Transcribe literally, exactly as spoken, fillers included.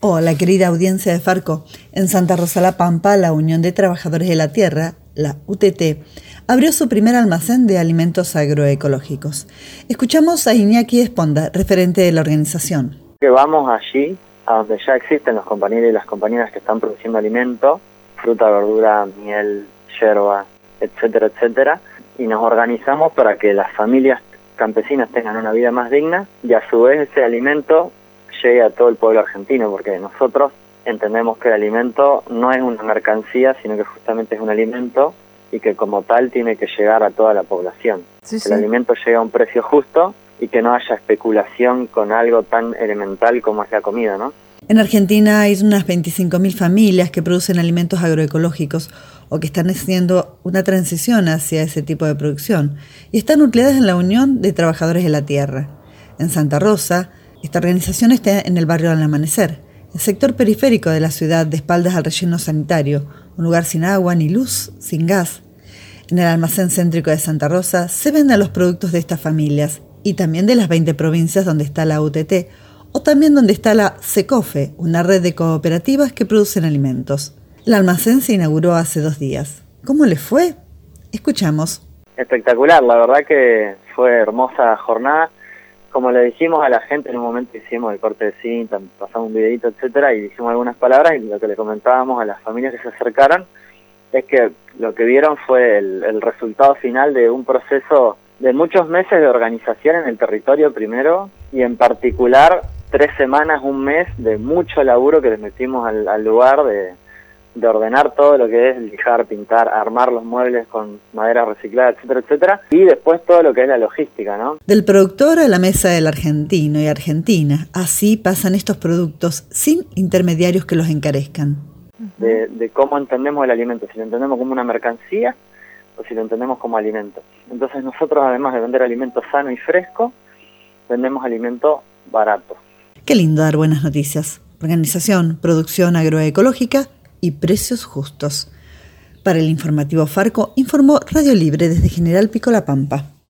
Hola, querida audiencia de Farco. En Santa Rosa La Pampa, la Unión de Trabajadores de la Tierra, la U T T, abrió su primer almacén de alimentos agroecológicos. Escuchamos a Iñaki Esponda, referente de la organización. Que vamos allí, a donde ya existen los compañeros y las compañeras que están produciendo alimentos, fruta, verdura, miel, yerba, etcétera, etcétera, y nos organizamos para que las familias campesinas tengan una vida más digna y a su vez ese alimento llegue a todo el pueblo argentino, porque nosotros entendemos que el alimento no es una mercancía, sino que justamente es un alimento y que como tal tiene que llegar a toda la población. Sí, sí. El alimento llega a un precio justo y que no haya especulación con algo tan elemental como es la comida, ¿no? En Argentina hay unas veinticinco mil familias que producen alimentos agroecológicos o que están haciendo una transición hacia ese tipo de producción y están nucleadas en la Unión de Trabajadores de la Tierra. En Santa Rosa, esta organización está en el barrio del Amanecer, el sector periférico de la ciudad, de espaldas al relleno sanitario, un lugar sin agua ni luz, sin gas. En el almacén céntrico de Santa Rosa se venden los productos de estas familias y también de las veinte provincias donde está la U T T, o también donde está la SECOFE, una red de cooperativas que producen alimentos. El almacén se inauguró hace dos días. ¿Cómo le fue? Escuchamos. Espectacular, la verdad que fue hermosa jornada. Como le dijimos a la gente, en un momento hicimos el corte de cinta, pasamos un videito, etcétera, y dijimos algunas palabras, y lo que le comentábamos a las familias que se acercaron es que lo que vieron fue el, el resultado final de un proceso de muchos meses de organización en el territorio primero, y en particular tres semanas, un mes de mucho laburo que les metimos al, al lugar de, de ordenar todo lo que es lijar, pintar, armar los muebles con madera reciclada, etcétera, etcétera, y después todo lo que es la logística, ¿no? Del productor a la mesa del argentino y argentina, así pasan estos productos sin intermediarios que los encarezcan. De, de cómo entendemos el alimento, si lo entendemos como una mercancía o si lo entendemos como alimento. Entonces nosotros, además de vender alimento sano y fresco, vendemos alimento barato. Qué lindo dar buenas noticias. Organización, producción agroecológica y precios justos. Para el informativo Farco, informó Radio Libre desde General Pico La Pampa.